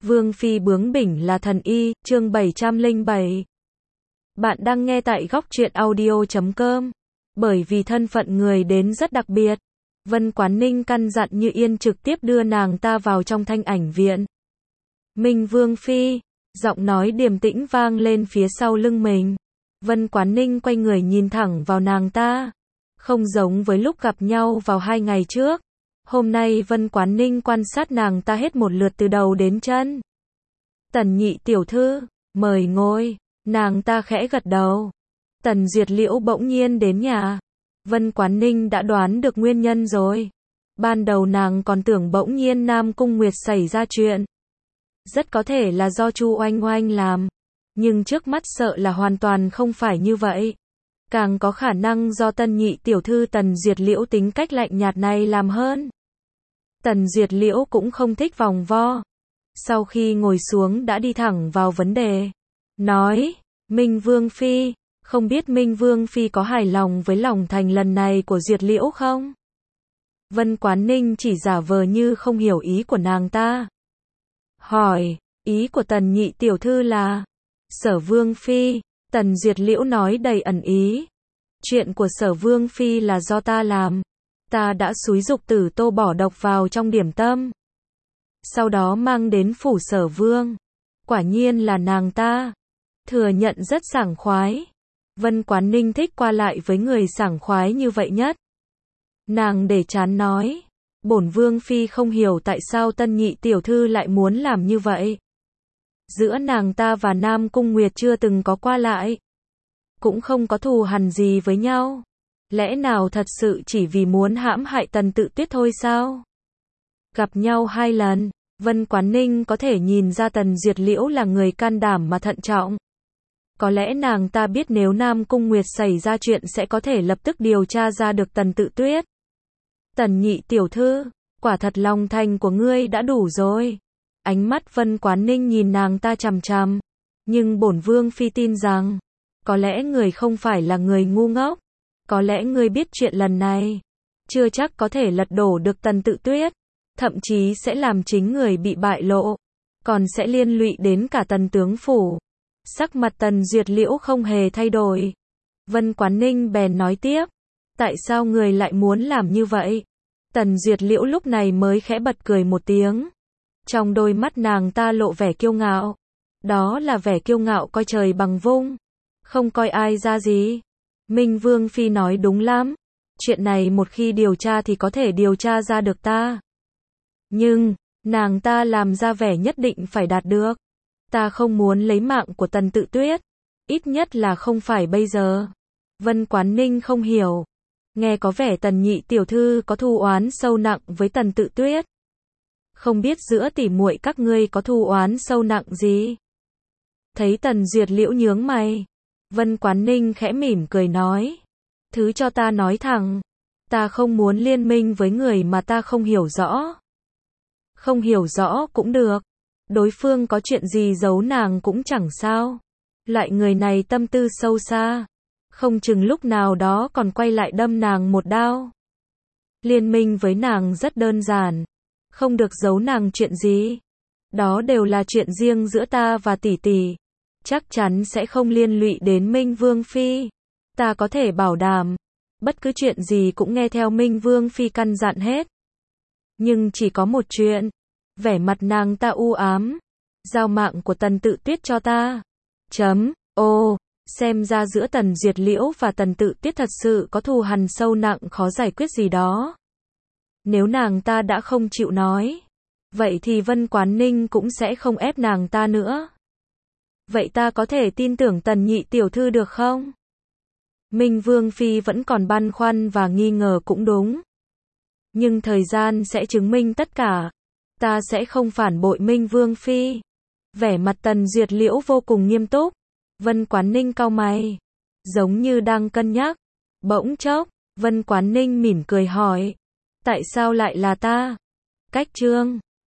Vương phi bướng bỉnh là thần y, chương 707. Bạn đang nghe tại góc truyện audio.com. Bởi vì thân phận người đến rất đặc biệt, Vân Quán Ninh căn dặn Như Yên trực tiếp đưa nàng ta vào trong Thanh Ảnh viện. Minh Vương phi, giọng nói điềm tĩnh vang lên phía sau lưng mình. Vân Quán Ninh quay người nhìn thẳng vào nàng ta. Không giống với lúc gặp nhau vào 2 ngày trước. Hôm nay Vân Quán Ninh quan sát nàng ta hết một lượt từ đầu đến chân. Tần nhị tiểu thư, mời ngồi. Nàng ta khẽ gật đầu. Tần Duyệt Liễu bỗng nhiên đến nhà. Vân Quán Ninh đã đoán được nguyên nhân rồi. Ban đầu nàng còn tưởng bỗng nhiên Nam Cung Nguyệt xảy ra chuyện. Rất có thể là do Chu Oanh Oanh làm. Nhưng trước mắt sợ là hoàn toàn không phải như vậy. Càng có khả năng do tân nhị tiểu thư Tần Duyệt Liễu tính cách lạnh nhạt này làm hơn. Tần Duyệt Liễu cũng không thích vòng vo. Sau khi ngồi xuống đã đi thẳng vào vấn đề. Nói, Minh Vương phi, không biết Minh Vương phi có hài lòng với lòng thành lần này của Duyệt Liễu không? Vân Quán Ninh chỉ giả vờ như không hiểu ý của nàng ta. Hỏi, ý của Tần nhị tiểu thư là Sở Vương phi. Tần Duyệt Liễu nói đầy ẩn ý. Chuyện của Sở Vương phi là do ta làm. Ta đã xúi giục Tử Tô bỏ độc vào trong điểm tâm. Sau đó mang đến phủ Sở Vương. Quả nhiên là nàng ta. Thừa nhận rất sảng khoái. Vân Quán Ninh thích qua lại với người sảng khoái như vậy nhất. Nàng để chán nói. Bổn Vương phi không hiểu tại sao tân nhị tiểu thư lại muốn làm như vậy. Giữa nàng ta và Nam Cung Nguyệt chưa từng có qua lại. Cũng không có thù hằn gì với nhau. Lẽ nào thật sự chỉ vì muốn hãm hại Tần Tự Tuyết thôi sao? Gặp nhau 2 lần, Vân Quán Ninh có thể nhìn ra Tần Duyệt Liễu là người can đảm mà thận trọng. Có lẽ nàng ta biết nếu Nam Cung Nguyệt xảy ra chuyện sẽ có thể lập tức điều tra ra được Tần Tự Tuyết. Tần nhị tiểu thư, quả thật lòng thành của ngươi đã đủ rồi. Ánh mắt Vân Quán Ninh nhìn nàng ta chằm chằm. Nhưng bổn Vương phi tin rằng, có lẽ người không phải là người ngu ngốc. Có lẽ ngươi biết chuyện lần này, chưa chắc có thể lật đổ được Tần Tự Tuyết. Thậm chí sẽ làm chính người bị bại lộ. Còn sẽ liên lụy đến cả Tần tướng phủ. Sắc mặt Tần Duyệt Liễu không hề thay đổi. Vân Quán Ninh bèn nói tiếp. Tại sao người lại muốn làm như vậy? Tần Duyệt Liễu lúc này mới khẽ bật cười một tiếng. Trong đôi mắt nàng ta lộ vẻ kiêu ngạo. Đó là vẻ kiêu ngạo coi trời bằng vung. Không coi ai ra gì. Minh Vương phi nói đúng lắm. Chuyện này một khi điều tra thì có thể điều tra ra được ta. Nhưng, nàng ta làm ra vẻ nhất định phải đạt được. Ta không muốn lấy mạng của Tần Tự Tuyết. Ít nhất là không phải bây giờ. Vân Quán Ninh không hiểu. Nghe có vẻ Tần nhị tiểu thư có thù oán sâu nặng với Tần Tự Tuyết. Không biết giữa tỉ muội các ngươi có thù oán sâu nặng gì? Thấy Tần Duyệt Liễu nhướng mày. Vân Quán Ninh khẽ mỉm cười nói. Thứ cho ta nói thẳng. Ta không muốn liên minh với người mà ta không hiểu rõ. Không hiểu rõ cũng được. Đối phương có chuyện gì giấu nàng cũng chẳng sao. Loại người này tâm tư sâu xa. Không chừng lúc nào đó còn quay lại đâm nàng một đao. Liên minh với nàng rất đơn giản. Không được giấu nàng chuyện gì. Đó đều là chuyện riêng giữa ta và tỷ tỷ. Chắc chắn sẽ không liên lụy đến Minh Vương phi. Ta có thể bảo đảm. Bất cứ chuyện gì cũng nghe theo Minh Vương phi căn dặn hết. Nhưng chỉ có một chuyện. Vẻ mặt nàng ta u ám. Giao mạng của Tần Tự Tuyết cho ta. Xem ra giữa Tần Duyệt Liễu và Tần Tự Tuyết thật sự có thù hằn sâu nặng khó giải quyết gì đó. Nếu nàng ta đã không chịu nói, vậy thì Vân Quán Ninh cũng sẽ không ép nàng ta nữa. Vậy ta có thể tin tưởng Tần nhị tiểu thư được không? Minh Vương phi vẫn còn băn khoăn và nghi ngờ cũng đúng. Nhưng thời gian sẽ chứng minh tất cả. Ta sẽ không phản bội Minh Vương phi. Vẻ mặt Tần Duyệt Liễu vô cùng nghiêm túc. Vân Quán Ninh cau mày, giống như đang cân nhắc. Bỗng chốc, Vân Quán Ninh mỉm cười hỏi. Tại sao lại là ta? Cách chương